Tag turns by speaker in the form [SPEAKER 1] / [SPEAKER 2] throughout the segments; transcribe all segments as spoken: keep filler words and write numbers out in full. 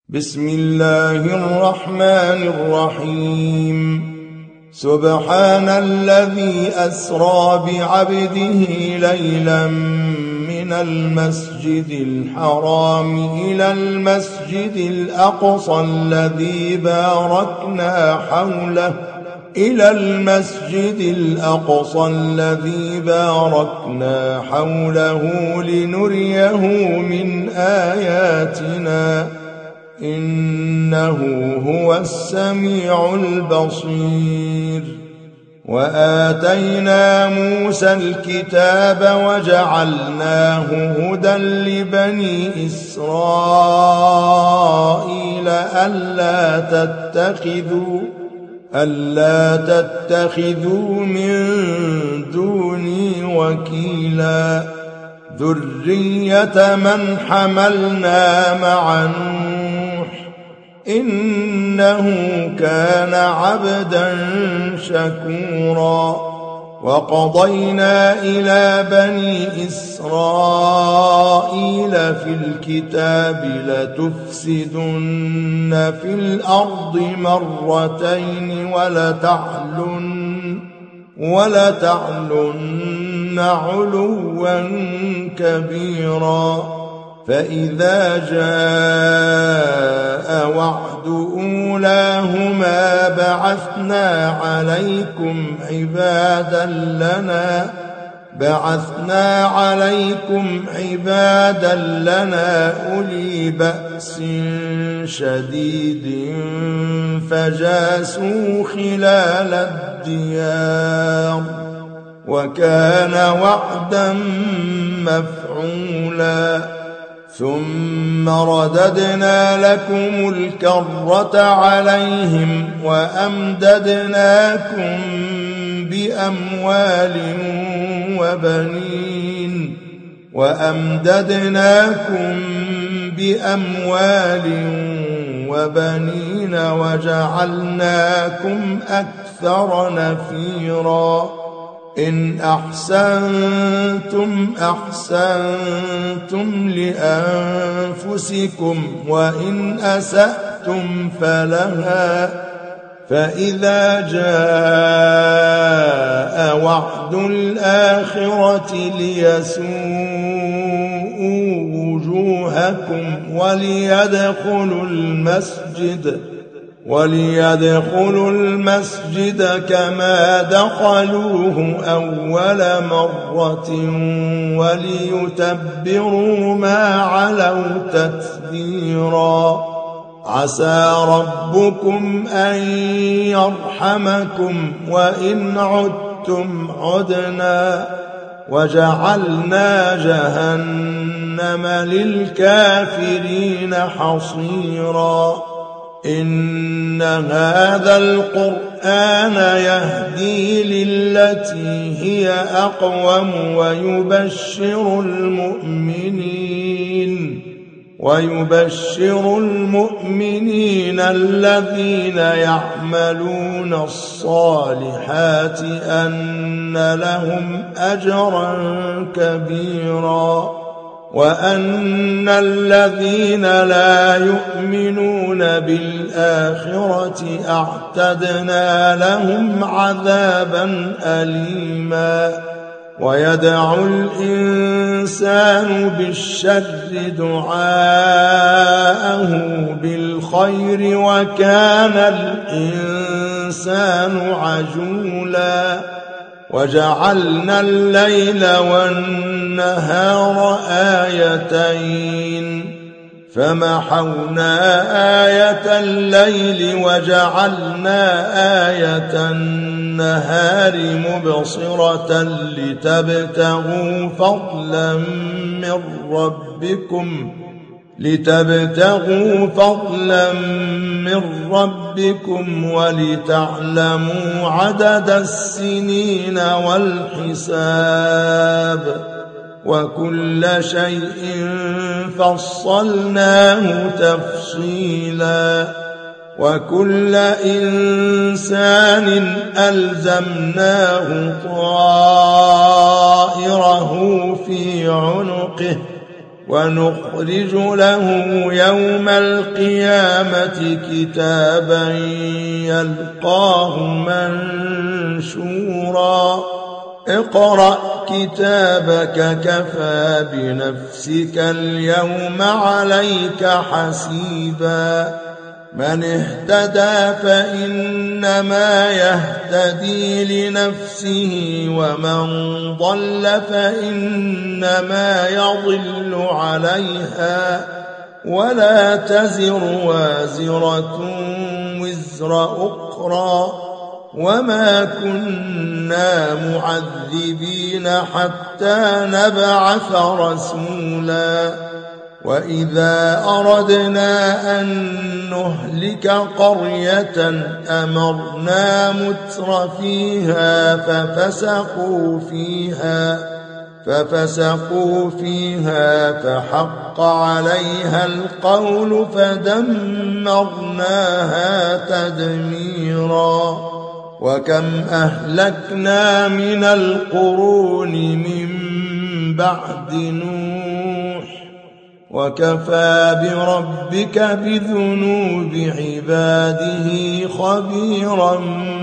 [SPEAKER 1] بسم الله الرحمن الرحيم سبحان الذي أسرى بعبده ليلا من المسجد الحرام إلى المسجد الأقصى الذي باركنا حوله إلى المسجد الأقصى الذي باركنا حوله لنريه من آياتنا إنه هو السميع البصير. وآتينا موسى الكتاب وجعلناه هدى لبني إسرائيل ألا تتخذوا ألا تتخذوا من دوني وكيلا ذرية من حملنا مع نوح إنه كان عبدا شكورا. وقضينا إلى بني إسرائيل في الكتاب لتفسدن في الأرض مرتين ولتعلن ولتعلن علوا كبيرا. فإذا جاء وعد أولاهما بعثنا عليكم عبادا لنا بعثنا عليكم عبادا لنا أولي بأس شديد فجاسوا خلال الديار وكان وعدا مفعولا. ثم رددنا لكم الكرة عليهم وأمددناكم بأموال وبنين وأمددناكم بأموال وبنين وجعلناكم أكثر نفيرا. إن أحسنتم أحسنتم لأنفسكم وإن أسأتم فلها. فإذا جاء وعد الآخرة ليسوءوا وجوهكم وليدخلوا المسجد وليدخلوا المسجد كما دخلوه أول مرة وليتبروا ما علوا تتبيرا. عسى ربكم أن يرحمكم وإن عدتم عدنا وجعلنا جهنم للكافرين حصيرا. إن هذا القرآن يهدي للتي هي أقوم ويبشر المؤمنين ويبشر المؤمنين الذين يعملون الصالحات أن لهم أجرا كبيرا. وأن الذين لا يؤمنون بالآخرة أعتدنا لهم عذابا أليما. ويدعو الإنسان بالشر دعاءه بالخير وكان الإنسان عجولا. وجعلنا الليل والنهار آيتين فمحونا آية الليل وجعلنا آية النهار مبصرة لتبتغوا فضلا من ربكم لتبتغوا فضلا من ربكم ولتعلموا عدد السنين والحساب وكل شيء فصلناه تفصيلا. وكل إنسان ألزمناه طائره في عنقه ونخرج له يوم القيامة كتابا يلقاه منشورا اقرأ كتابك كفى بنفسك اليوم عليك حسيبا من اهتدى فإنما يهتدي لنفسه ومن ضل فإنما يضل عليها ولا تزر وازرة وزر أخرى وما كنا معذبين حتى نبعث رسولا وإذا أردنا أن نهلك قرية أمرنا متر فيها ففسقوا فيها ففسقوا فيها فحق عليها القول فدمرناها تدميرا وكم أهلكنا من القرون من بعد نوح وكفى بربك بذنوب عباده خبيرا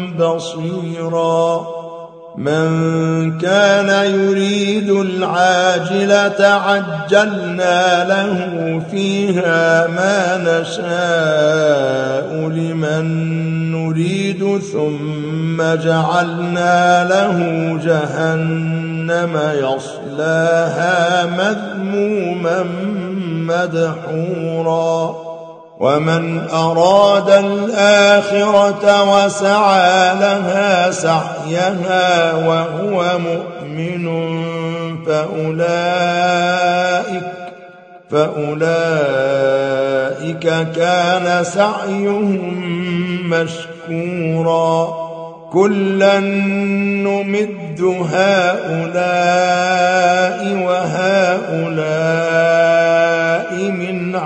[SPEAKER 1] بصيرا من كان يريد العاجلة عجلنا له فيها ما نشاء لمن نريد ثم جعلنا له جهنم يصلاها مذموما مدحورا ومن أراد الآخرة وسعى لها سعيها وهو مؤمن فأولئك فأولئك كان سعيهم مشكورا كلا نمد هؤلاء وهؤلاء من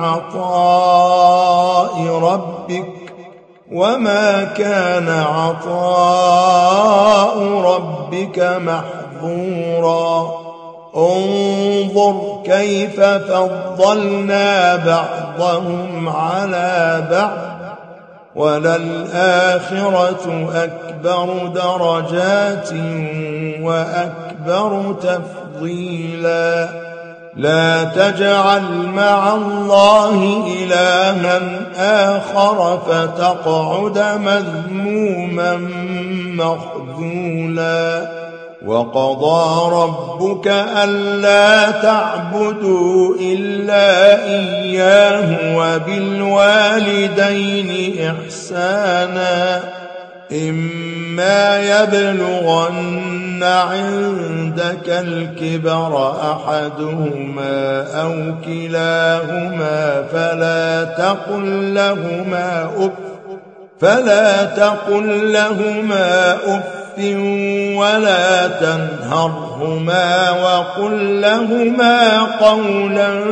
[SPEAKER 1] عطاء ربك وما كان عطاء ربك محظورا انظر كيف فضلنا بعضهم على بعض وللآخرة أكبر درجات وأكبر تفضيلا لا تجعل مع الله إلها آخر فتقعد مذموما مخذولا وقضى ربك ألا تعبدوا إلا إياه وبالوالدين إحسانا إما يبلغن عندك الكبر أحدهما أو كلاهما فلا تقل لهما أف فلا تقل لهما أف ولا تنهرهما وقل لهما قولا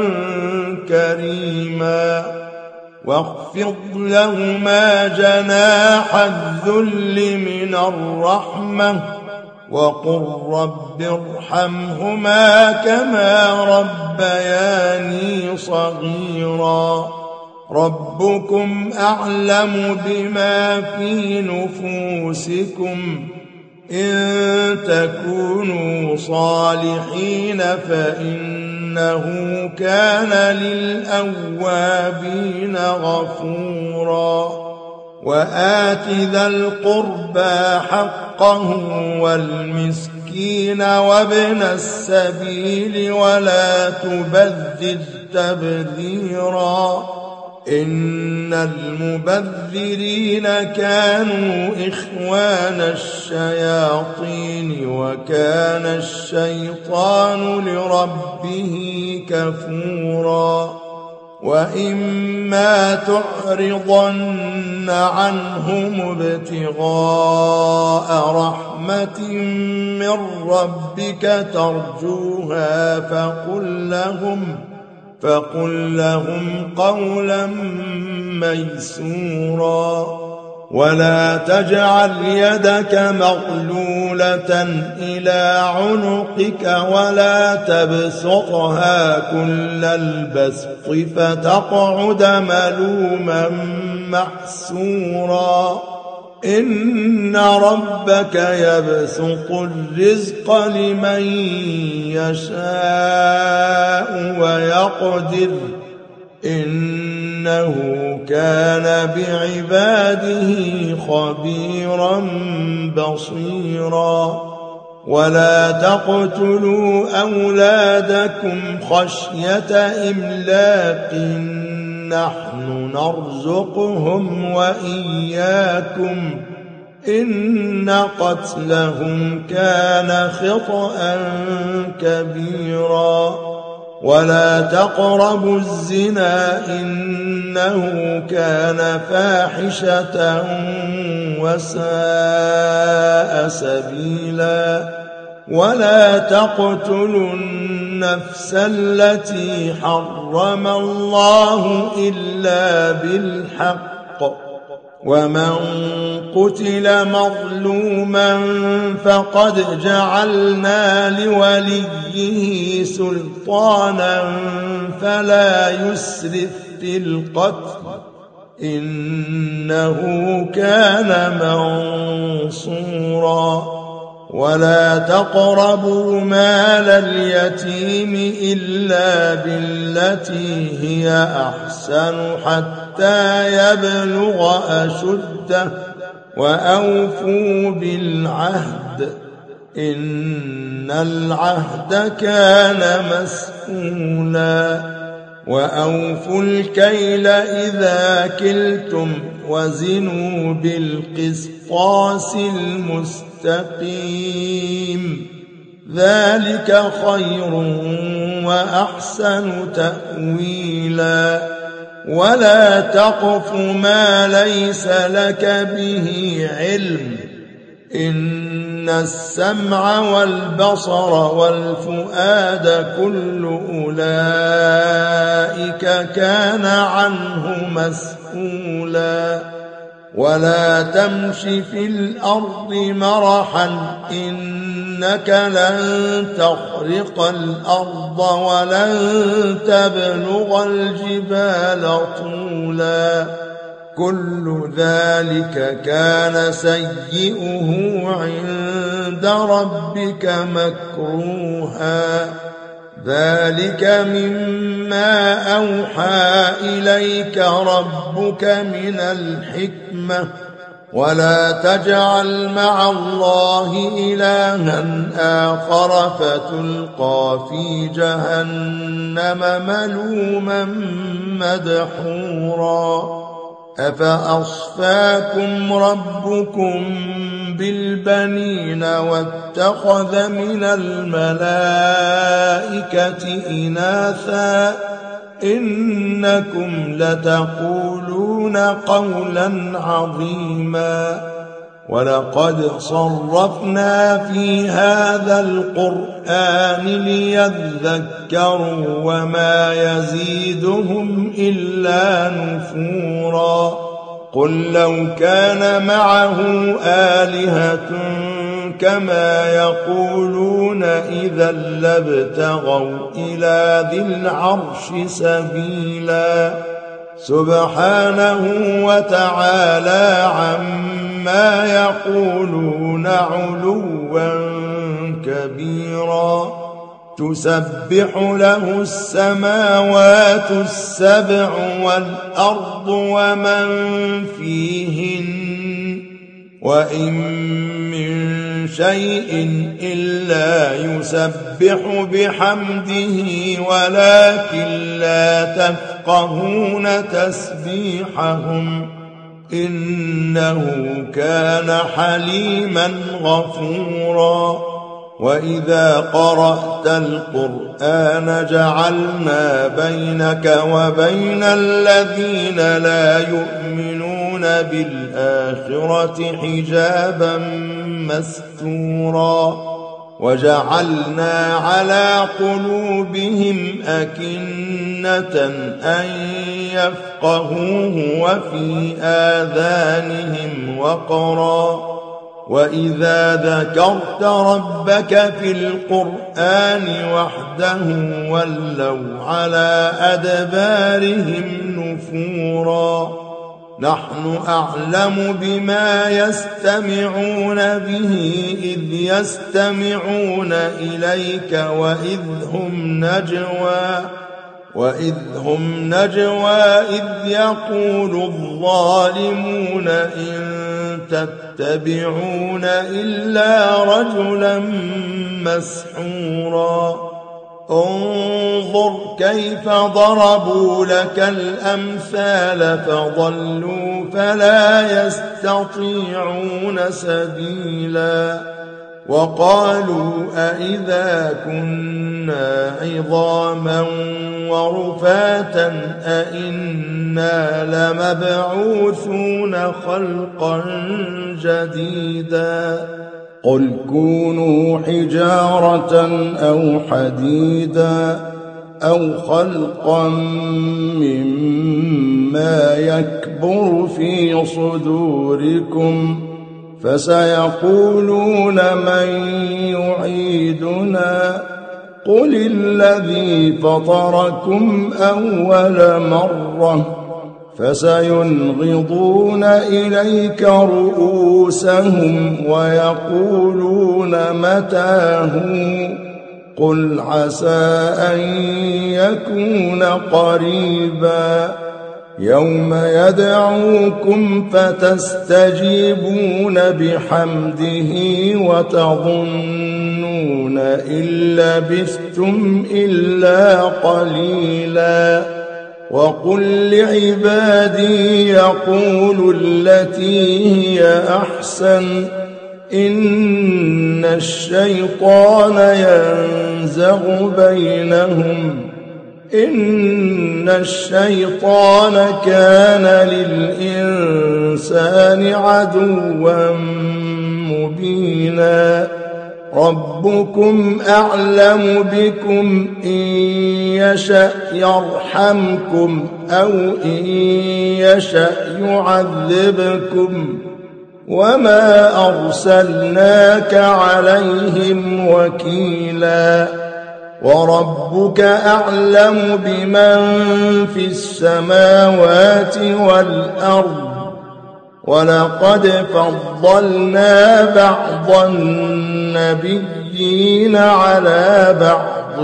[SPEAKER 1] كريما واخفض لهما جناح الذل من الرحمة وقل رب ارحمهما كما ربياني صغيرا ربكم أعلم بما في نفوسكم إن تكونوا صالحين فإنه كان للأوابين غفورا وآت ذا القربى حقه والمسكين وابن السبيل ولا تبذر تبذيرا إن المبذرين كانوا إخوان الشياطين وكان الشيطان لربه كفورا وإما تعرضن عنهم ابتغاء رحمة من ربك ترجوها فقل لهم فقل لهم قولا ميسورا ولا تجعل يدك مغلولة إلى عنقك ولا تبسطها كل البسط فتقعد ملوما محسورا إن ربك يبسط الرزق لمن يشاء ويقدر إنه كان بعباده خبيرا بصيرا ولا تقتلوا أولادكم خشية إملاق نحن نرزقهم وإياكم إن قتلهم كان خطأ كبيرا ولا تقربوا الزنا إنه كان فاحشة وساء سبيلا ولا تقتلوا النفس التي حرم الله إلا بالحق ومن قتل مظلوما فقد جعلنا لوليه سلطانا فلا يسرف في القتل إنه كان منصورا ولا تقربوا مال اليتيم إلا بالتي هي أحسن حتى يبلغ أشده وأوفوا بالعهد إن العهد كان مسؤولا وأوفوا الكيل إذا كلتم وزنوا بالقسطاس المستقيم ذلك خير وأحسن تأويلا ولا تقف ما ليس لك به علم إن السمع والبصر والفؤاد كل أولئك كان عنه مسؤولا ولا تمش في الأرض مرحا إنك لن تخرق الأرض ولن تبلغ الجبال طولا كل ذلك كان سيئه عند ربك مكروها ذلك مما أوحى إليك ربك من الحكمة ولا تجعل مع الله إلها آخر فتلقى في جهنم ملوما مدحورا أفأصفاكم ربكم بالبنين واتخذ من الملائكة إناثا إنكم لتقولون قولا عظيما ولقد صرفنا في هذا القرآن ليذكروا وما يزيدهم إلا نفورا قل لو كان معه آلهة كما يقولون إذا لابتغوا إلى ذي العرش سبيلا سبحانه وتعالى عما يقولون علوا كبيرا تسبح له السماوات السبع والأرض ومن فيهن وإن من شيء إلا يسبح بحمده ولكن لا تفقهون تسبيحهم إنه كان حليما غفورا وإذا قرأت القرآن جعلنا بينك وبين الذين لا يؤمنون بالآخرة حجابا مستورا وجعلنا على قلوبهم أكنة أن يفقهوه وفي آذانهم وقرا وإذا ذكرت ربك في القرآن وحده ولوا على أدبارهم نفورا نحن أعلم بما يستمعون به إذ يستمعون إليك وإذ هم نجوى وإذ هم نجوى إذ يقول الظالمون إن تتبعون إلا رجلا مسحورا انظر كيف ضربوا لك الأمثال فضلوا فلا يستطيعون سبيلا وقالوا أئذا كنا عظاما ورفاتا أئنا لمبعوثون خلقا جديدا قل كونوا حجارة أو حديدا أو خلقا مما يكبر في صدوركم فسيقولون من يعيدنا قل الذي فطركم أول مرة فسينغضون إليك رؤوسهم ويقولون متى هو قل عسى أن يكون قريبا يوم يدعوكم فتستجيبون بحمده وتظنون إن لبثتم إلا قليلا وقل لعبادي يقولوا التي هي أحسن إن الشيطان ينزغ بينهم إن الشيطان كان للإنسان عدوا مبينا ربكم أعلم بكم إن يشأ يرحمكم أو إن يشأ يعذبكم وما أرسلناك عليهم وكيلا وربك أعلم بمن في السماوات والأرض ولقد فضلنا بعض النبيين على بعض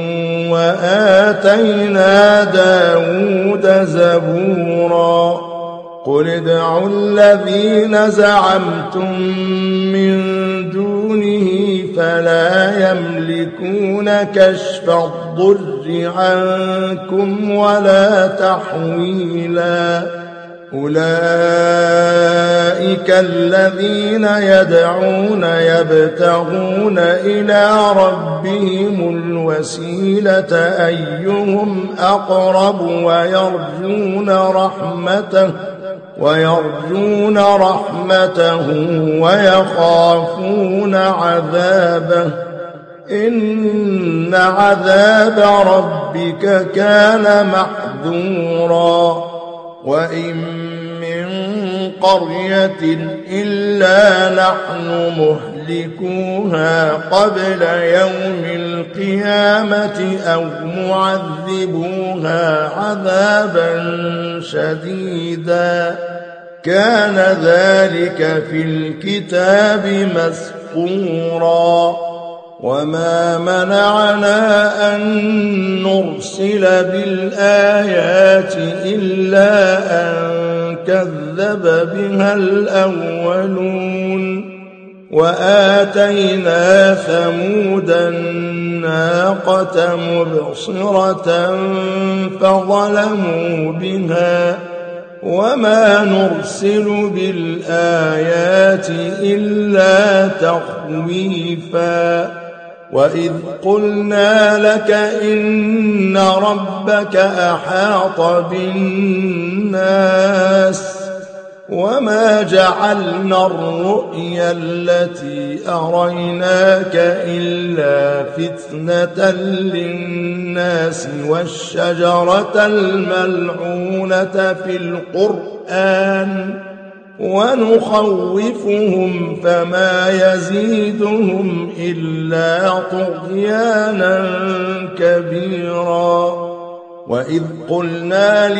[SPEAKER 1] وآتينا داود زبورا قل ادعوا الذين زعمتم من دونه فلا يملكون كشف الضر عنكم ولا تحويلا أولئك الذين يدعون يبتغون إلى ربهم الوسيلة أيهم أقرب ويرجون رحمته ويرجون رحمته ويخافون عذابه إن عذاب ربك كان محذورا وإن من قرية إلا نحن مهلكوها قبل يوم القيامة أو معذبوها عذابا شديدا كان ذلك في الكتاب مسطورا وما منعنا أن نرسل بالآيات إلا أن كذب بها الأولون وآتينا ثمود الناقة مبصرة فظلموا بها وما نرسل بالآيات إلا تخويفا وإذ قلنا لك إن ربك أحاط بالناس وما وما جعلنا الرؤيا التي أريناك إلا فتنة للناس والشجرة الملعونة في القرآن ونخوفهم فما يزيدهم إلا طغيانا كبيرا. وإذ قلنا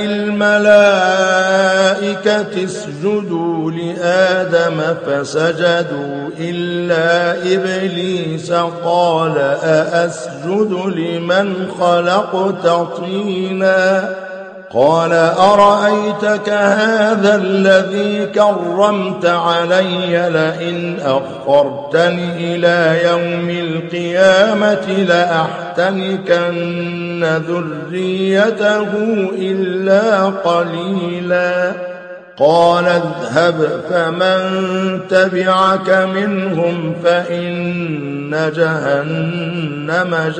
[SPEAKER 1] للملائكة اسجدوا لآدم فسجدوا إلا إبليس قال أأسجد لمن خلقت طينا قال أرأيتك هذا الذي كرمت علي لئن أخرتني إلى يوم القيامة لأحتنكن ذريته إلا قليلا. قال اذهب فمن تبعك منهم فإن جهنم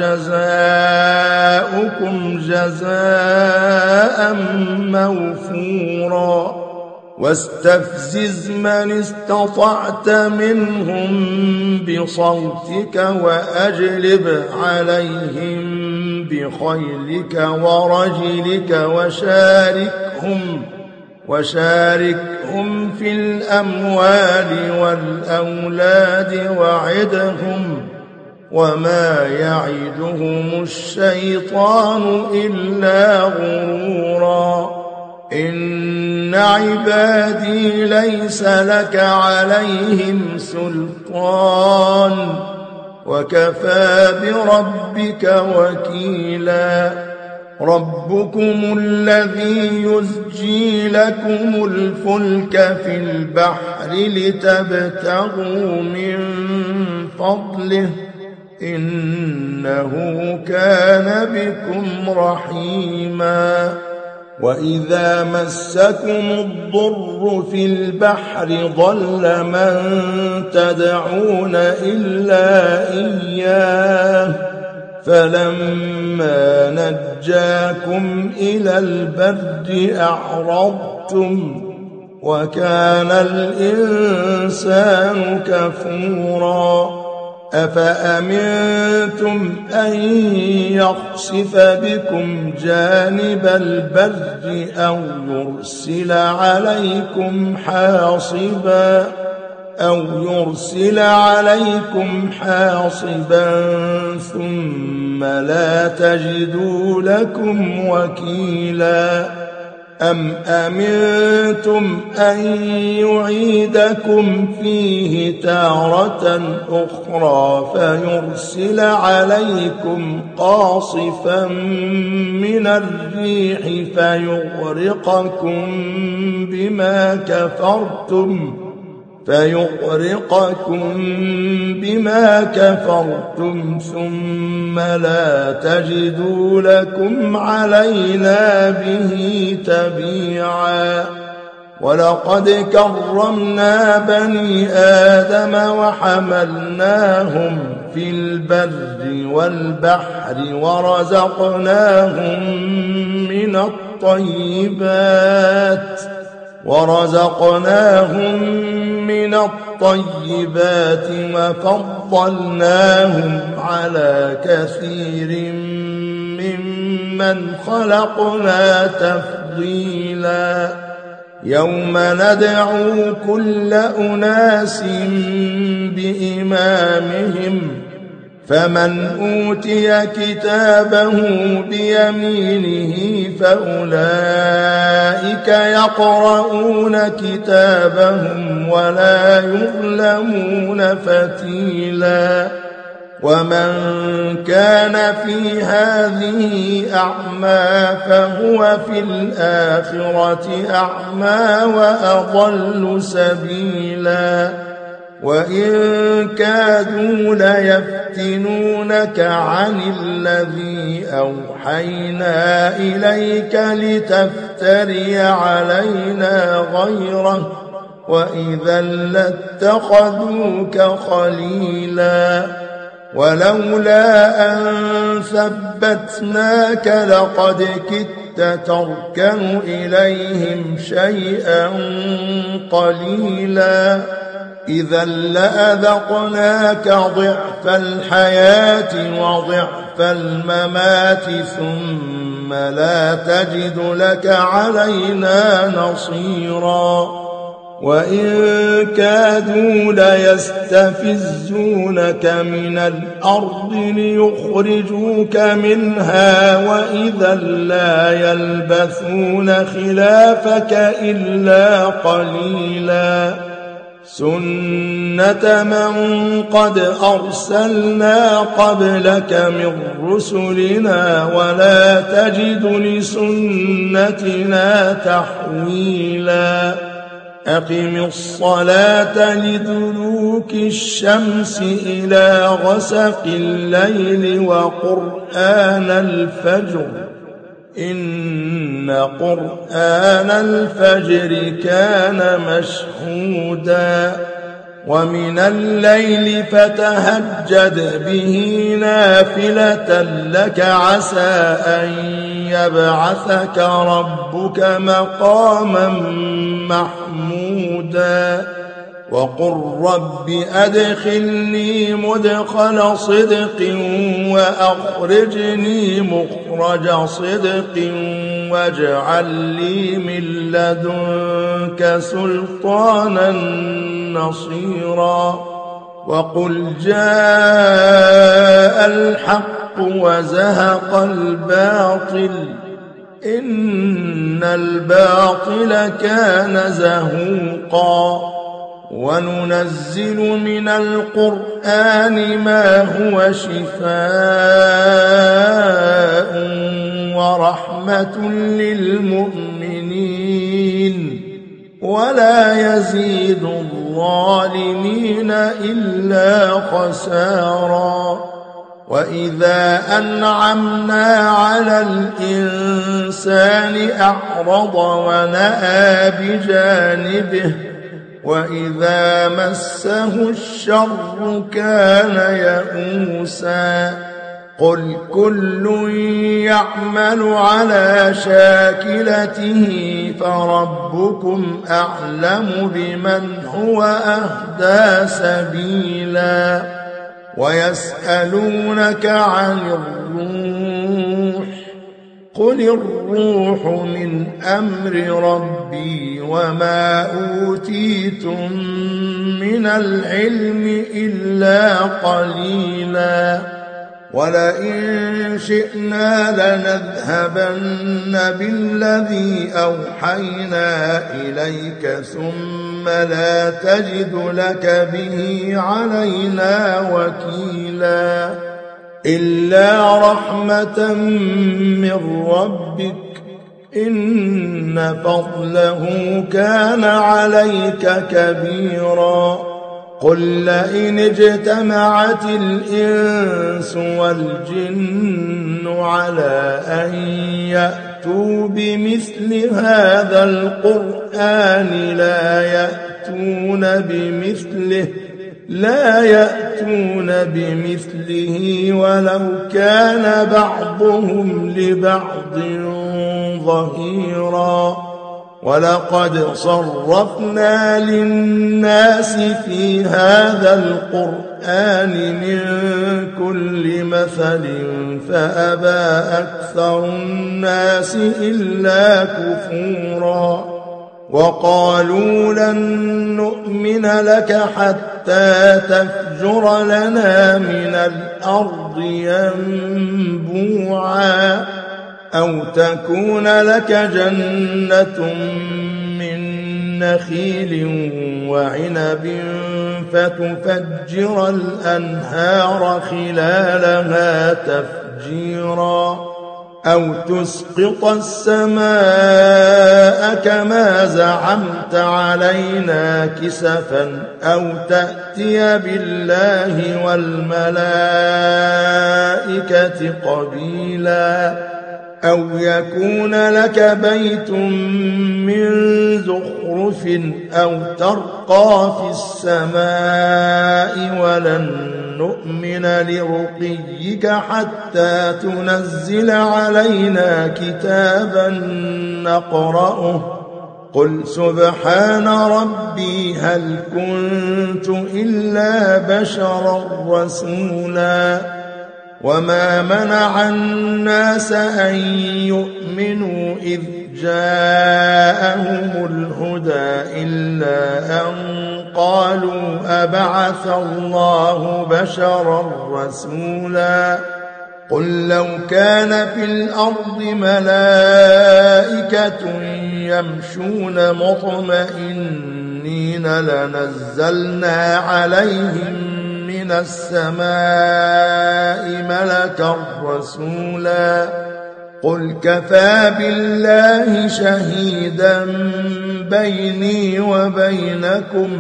[SPEAKER 1] جزاؤكم جزاء موفورا. واستفزز من استطعت منهم بصوتك وأجلب عليهم بخيلك ورجلك وشاركهم وشاركهم في الأموال والأولاد وعدهم وما يعدهم الشيطان إلا غرورا. إن عبادي ليس لك عليهم سلطان وكفى بربك وكيلا. ربكم الذي يزجي لكم الفلك في البحر لتبتغوا من فضله إنه كان بكم رحيما. وإذا مسكم الضر في البحر ضل من تدعون إلا إياه فلما نجاكم إلى البر أعرضتم وكان الإنسان كفورا. أفأمنتم أن يخسف بكم جانب البر أو يرسل عليكم حاصبا أو يرسل عليكم حاصبا ثم لا تجدوا لكم وكيلا. أم أمنتم أن يعيدكم فيه تارة أخرى فيرسل عليكم قاصفا من الريح فيغرقكم بما كفرتم فيغرقكم بما كفرتم ثم لا تجدوا لكم علينا به تبيعا. ولقد كرمنا بني آدم وحملناهم في البر والبحر ورزقناهم من الطيبات ورزقناهم من الطيبات وفضلناهم على كثير ممن خلقنا تفضيلا. يوم ندعو كل أناس بإمامهم فمن أوتي كتابه بيمينه فأولئك يقرؤون كتابهم ولا يظلمون فتيلا. ومن كان في هذه أعمى فهو في الآخرة أعمى وأضل سبيلا. وإن كادوا ليفتنونك عن الذي أوحينا إليك لتفتري علينا غيره وإذا لاتخذوك خليلا. ولولا أن ثبتناك لقد كدت تركن إليهم شيئا قليلا إذا لأذقناك ضعف الحياة وضعف الممات ثم لا تجد لك علينا نصيرا وإن كادوا ليستفزونك من الأرض ليخرجوك منها وإذا لا يلبثون خلافك إلا قليلا سنة من قد أرسلنا قبلك من رسلنا ولا تجد لسنتنا تحويلا أقم الصلاة لدلوك الشمس إلى غسق الليل وقرآن الفجر إن قرآن الفجر كان مشهودا ومن الليل فتهجد به نافلة لك عسى أن يبعثك ربك مقاما محمودا وقل رب أدخلني مدخل صدق وأخرجني مخرج صدق واجعل لي من لدنك سلطانا نصيرا وقل جاء الحق وزهق الباطل إن الباطل كان زهوقا وننزل من القرآن ما هو شفاء ورحمة للمؤمنين ولا يزيد الظالمين إلا خسارا وإذا أنعمنا على الإنسان أعرض ونأى بجانبه وإذا مسه الشر كان يئوسا قل كل يعمل على شاكلته فربكم أعلم بمن هو أهدى سبيلا ويسألونك عن الروح قل الروح من أمر ربي وما أوتيتم من العلم إلا قليلا ولئن شئنا لنذهبن بالذي أوحينا إليك ثم لا تجد لك به علينا وكيلا إلا رحمة من ربك إن فضله كان عليك كبيرا قل لئن اجتمعت الإنس والجن على أن يأتوا بمثل هذا القرآن لا يأتون بمثله لا يأتون بمثله ولو كان بعضهم لبعض ظهيرا ولقد صرفنا للناس في هذا القرآن من كل مثل فأبى أكثر الناس إلا كفورا وقالوا لن نؤمن لك حتى تفجر لنا من الأرض ينبوعا أو تكون لك جنة من نخيل وعنب فتفجر الأنهار خلالها تفجيرا أو تسقط السماء كما زعمت علينا كسفا أو تأتي بالله والملائكة قبيلا أو يكون لك بيت من زخرف أو ترقى في السماء ولن نؤمن لرقيك حتى تنزل علينا كتابا نقرأه قل سبحان ربي هل كنت إلا بشرا رسولا وما منع الناس أن يؤمنوا إذ جاءهم الهدى إلا أن قالوا أبعث الله بشرا رسولا قل لو كان في الأرض ملائكة يمشون مطمئنين لنزلنا عليهم من السماء ملكا رسولا قل كفى بالله شهيدا بيني وبينكم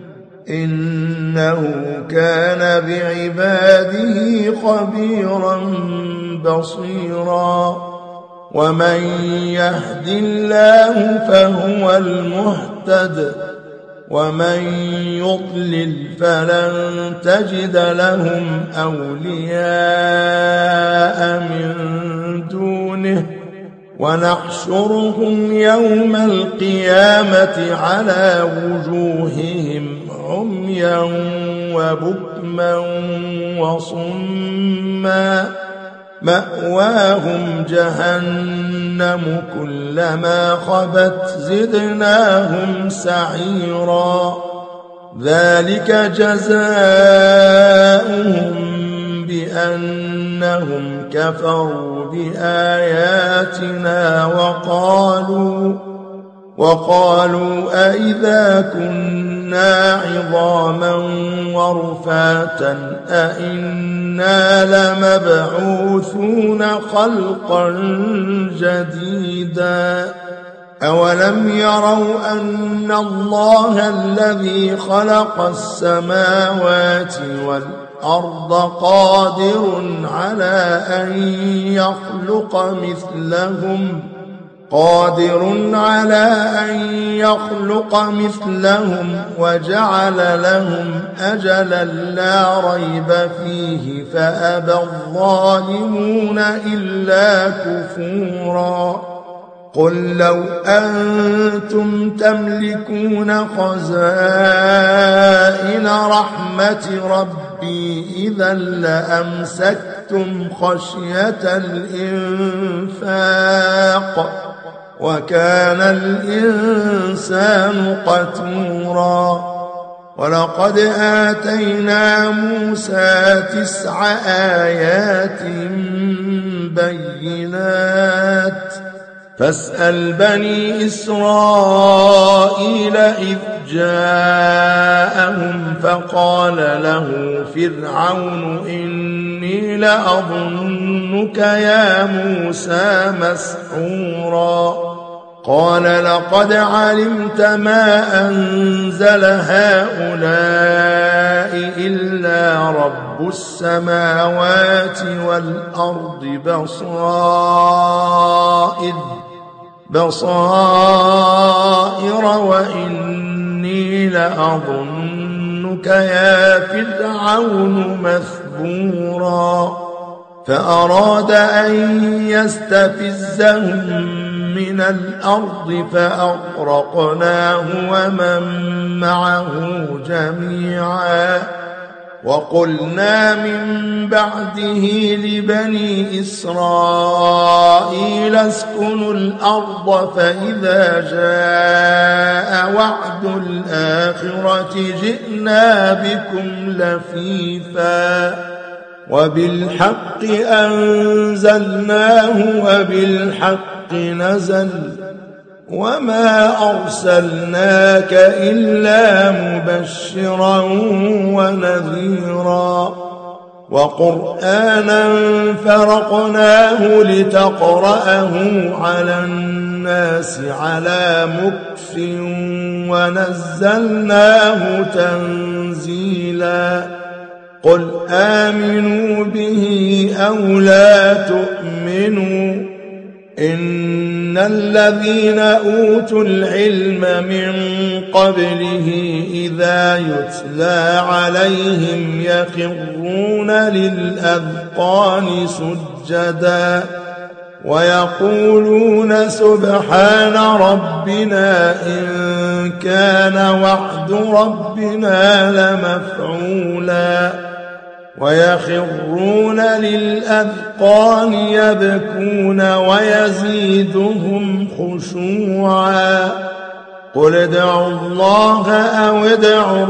[SPEAKER 1] إنه كان بعباده خبيرا بصيرا ومن يهد الله فهو المهتد ومن يضلل فلن تجد لهم أولياء من دونه ونحشرهم يوم القيامة على وجوههم عميا وبكما وصما مأواهم جهنم كلما خبت زدناهم سعيرا ذلك جزاؤهم بأنهم كفروا بآياتنا وقالوا وقالوا أئذا كنا عظاما ورفاتا أئنا لمبعوثون خلقا جديدا أولم يروا أن الله الذي خلق السماوات والأرض قادر على أن يخلق مثلهم قادر على أن يخلق مثلهم وجعل لهم أجلا لا ريب فيه فأبى الظالمون إلا كفورا قل لو أنتم تملكون خزائن رحمة ربي إذا لأمسكتم خشية الإنفاق وكان الإنسان قتورا ولقد آتينا موسى تسع آيات بينات فاسأل بني إسرائيل إذ جاءهم فقال له فرعون إني لأظنك يا موسى مسحورا قال لقد علمت ما أنزل هؤلاء إلا رب السماوات والأرض بصائر بصائر وإني لأظنك يا فرعون مثبورا فأراد أن يستفزهم من الأرض فأغرقناه ومن معه جميعا وقلنا من بعده لبني إسرائيل اسكنوا الأرض فإذا جاء وعد الآخرة جئنا بكم لفيفا وبالحق أنزلناه وبالحق نزل وما أرسلناك إلا مبشرا ونذيرا وقرآنا فرقناه لتقرأه على الناس على مكث ونزلناه تنزيلا قل آمنوا به أو لا تؤمنوا إن إن الذين أوتوا العلم من قبله إذا يتلى عليهم يخرون للأذقان سجدا ويقولون سبحان ربنا إن كان وعد ربنا لمفعولا ويخرون للأذقان يبكون ويزيدهم خشوعا قل ادعوا الله أو ادعوا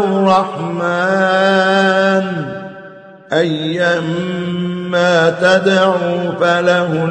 [SPEAKER 1] الرحمن أيما تدعوا فله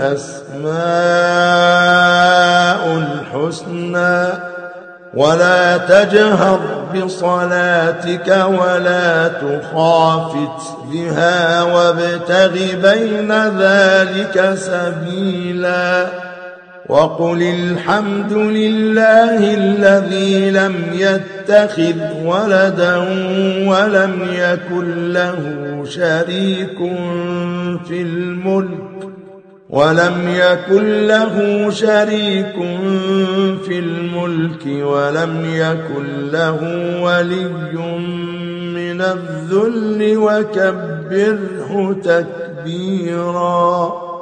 [SPEAKER 1] الأسماء الحسنى ولا تجهر بصلاتك ولا تخافت بها وابتغ بين ذلك سبيلا وقل الحمد لله الذي لم يتخذ ولدا ولم يكن له شريك في الملك ولم يكن له شريك في الملك ولم يكن له ولي من الذل وكبره تكبيرا.